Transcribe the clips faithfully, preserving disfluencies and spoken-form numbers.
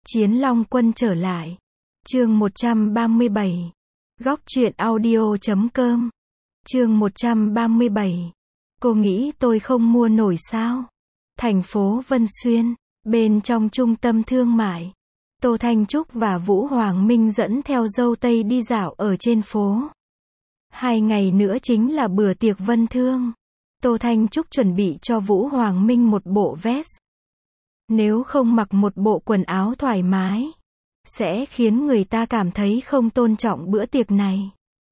Chiến Long Quân trở lại. Chương một trăm ba mươi bảy. Góc truyện audio chấm com. Chương một trăm ba mươi bảy. Cô nghĩ tôi không mua nổi sao? Thành phố Vân Xuyên, bên trong trung tâm thương mại. Tô Thanh Trúc và Vũ Hoàng Minh dẫn theo dâu tây đi dạo ở trên phố. Hai ngày nữa chính là bữa tiệc Vân Thương. Tô Thanh Trúc chuẩn bị cho Vũ Hoàng Minh một bộ vest. Nếu không mặc một bộ quần áo thoải mái, sẽ khiến người ta cảm thấy không tôn trọng bữa tiệc này.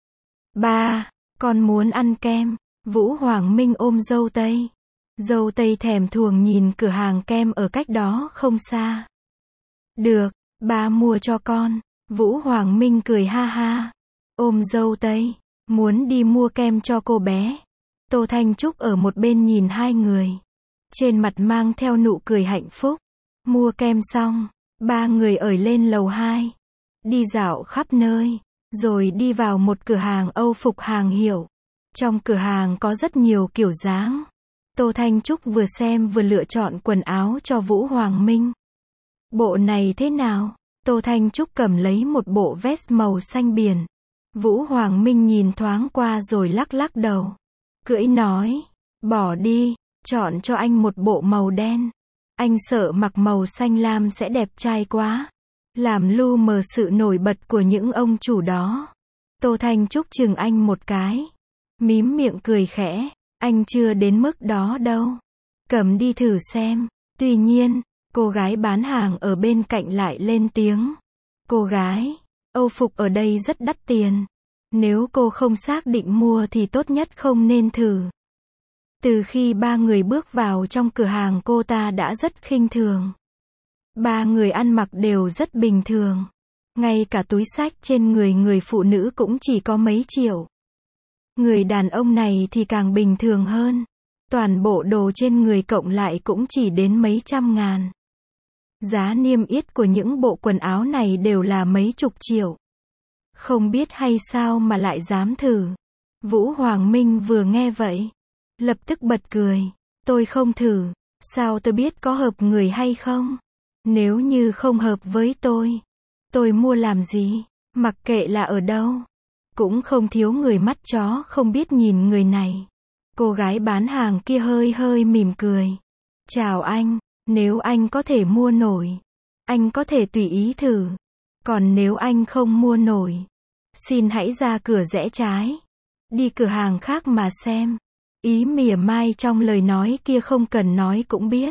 Ba, con muốn ăn kem. Vũ Hoàng Minh ôm dâu tây. Dâu tây thèm thuồng nhìn cửa hàng kem ở cách đó không xa. Được, ba mua cho con. Vũ Hoàng Minh cười ha ha. Ôm dâu tây, muốn đi mua kem cho cô bé. Tô Thanh Trúc ở một bên nhìn hai người. Trên mặt mang theo nụ cười hạnh phúc. Mua kem xong, ba người ở lên lầu hai. Đi dạo khắp nơi, rồi đi vào một cửa hàng Âu phục hàng hiệu. Trong cửa hàng có rất nhiều kiểu dáng. Tô Thanh Trúc vừa xem vừa lựa chọn quần áo cho Vũ Hoàng Minh. Bộ này thế nào? Tô Thanh Trúc cầm lấy một bộ vest màu xanh biển. Vũ Hoàng Minh nhìn thoáng qua rồi lắc lắc đầu. Cưỡi nói, bỏ đi, chọn cho anh một bộ màu đen. Anh sợ mặc màu xanh lam sẽ đẹp trai quá. Làm lu mờ sự nổi bật của những ông chủ đó. Tô Thanh Trúc chừng anh một cái. Mím miệng cười khẽ. Anh chưa đến mức đó đâu. Cầm đi thử xem. Tuy nhiên, cô gái bán hàng ở bên cạnh lại lên tiếng. Cô gái, Âu phục ở đây rất đắt tiền. Nếu cô không xác định mua thì tốt nhất không nên thử. Từ khi ba người bước vào trong cửa hàng cô ta đã rất khinh thường. Ba người ăn mặc đều rất bình thường. Ngay cả túi xách trên người người phụ nữ cũng chỉ có mấy triệu. Người đàn ông này thì càng bình thường hơn. Toàn bộ đồ trên người cộng lại cũng chỉ đến mấy trăm ngàn. Giá niêm yết của những bộ quần áo này đều là mấy chục triệu. Không biết hay sao mà lại dám thử. Vũ Hoàng Minh vừa nghe vậy, lập tức bật cười. Tôi không thử. Sao tôi biết có hợp người hay không? Nếu như không hợp với tôi, tôi mua làm gì? Mặc kệ là ở đâu. Cũng không thiếu người mắt chó không biết nhìn người này. Cô gái bán hàng kia hơi hơi mỉm cười. Chào anh, nếu anh có thể mua nổi, anh có thể tùy ý thử. Còn nếu anh không mua nổi, xin hãy ra cửa rẽ trái. Đi cửa hàng khác mà xem. Ý mỉa mai trong lời nói kia không cần nói cũng biết.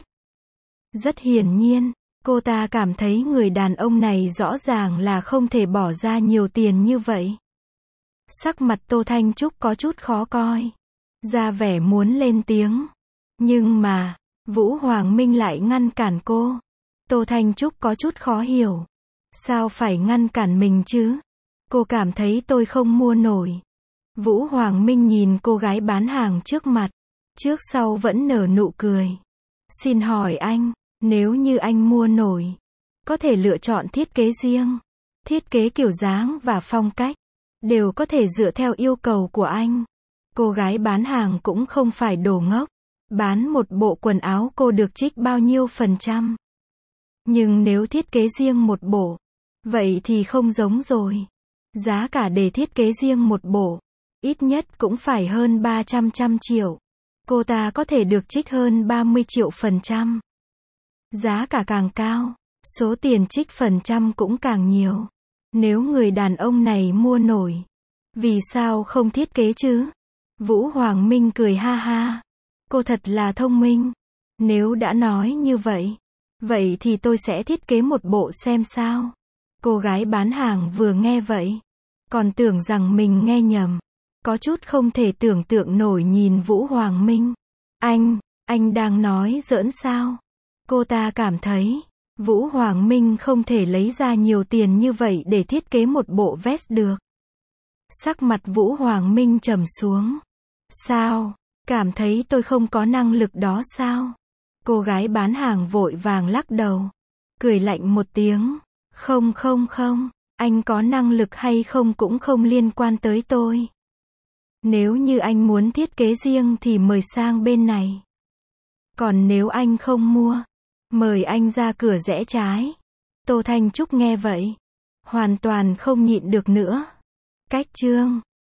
Rất hiển nhiên, cô ta cảm thấy người đàn ông này rõ ràng là không thể bỏ ra nhiều tiền như vậy. Sắc mặt Tô Thanh Trúc có chút khó coi. Ra vẻ muốn lên tiếng. Nhưng mà, Vũ Hoàng Minh lại ngăn cản cô. Tô Thanh Trúc có chút khó hiểu. Sao phải ngăn cản mình chứ? Cô cảm thấy tôi không mua nổi. Vũ Hoàng Minh nhìn cô gái bán hàng trước mặt. Trước sau vẫn nở nụ cười. Xin hỏi anh, nếu như anh mua nổi, có thể lựa chọn thiết kế riêng. Thiết kế kiểu dáng và phong cách đều có thể dựa theo yêu cầu của anh. Cô gái bán hàng cũng không phải đồ ngốc. Bán một bộ quần áo cô được trích bao nhiêu phần trăm. Nhưng nếu thiết kế riêng một bộ, vậy thì không giống rồi. Giá cả để thiết kế riêng một bộ, ít nhất cũng phải hơn ba trăm trăm triệu. Cô ta có thể được trích hơn ba mươi triệu phần trăm. Giá cả càng cao, số tiền trích phần trăm cũng càng nhiều. Nếu người đàn ông này mua nổi, vì sao không thiết kế chứ? Vũ Hoàng Minh cười ha ha. Cô thật là thông minh. Nếu đã nói như vậy, vậy thì tôi sẽ thiết kế một bộ xem sao. Cô gái bán hàng vừa nghe vậy, còn tưởng rằng mình nghe nhầm. Có chút không thể tưởng tượng nổi nhìn Vũ Hoàng Minh. Anh, anh đang nói giỡn sao? Cô ta cảm thấy, Vũ Hoàng Minh không thể lấy ra nhiều tiền như vậy để thiết kế một bộ vest được. Sắc mặt Vũ Hoàng Minh trầm xuống. Sao? Cảm thấy tôi không có năng lực đó sao? Cô gái bán hàng vội vàng lắc đầu. Cười lạnh một tiếng. Không không không, anh có năng lực hay không cũng không liên quan tới tôi. Nếu như anh muốn thiết kế riêng thì mời sang bên này. Còn nếu anh không mua, mời anh ra cửa rẽ trái. Tô Thanh Trúc nghe vậy, hoàn toàn không nhịn được nữa. Cách chương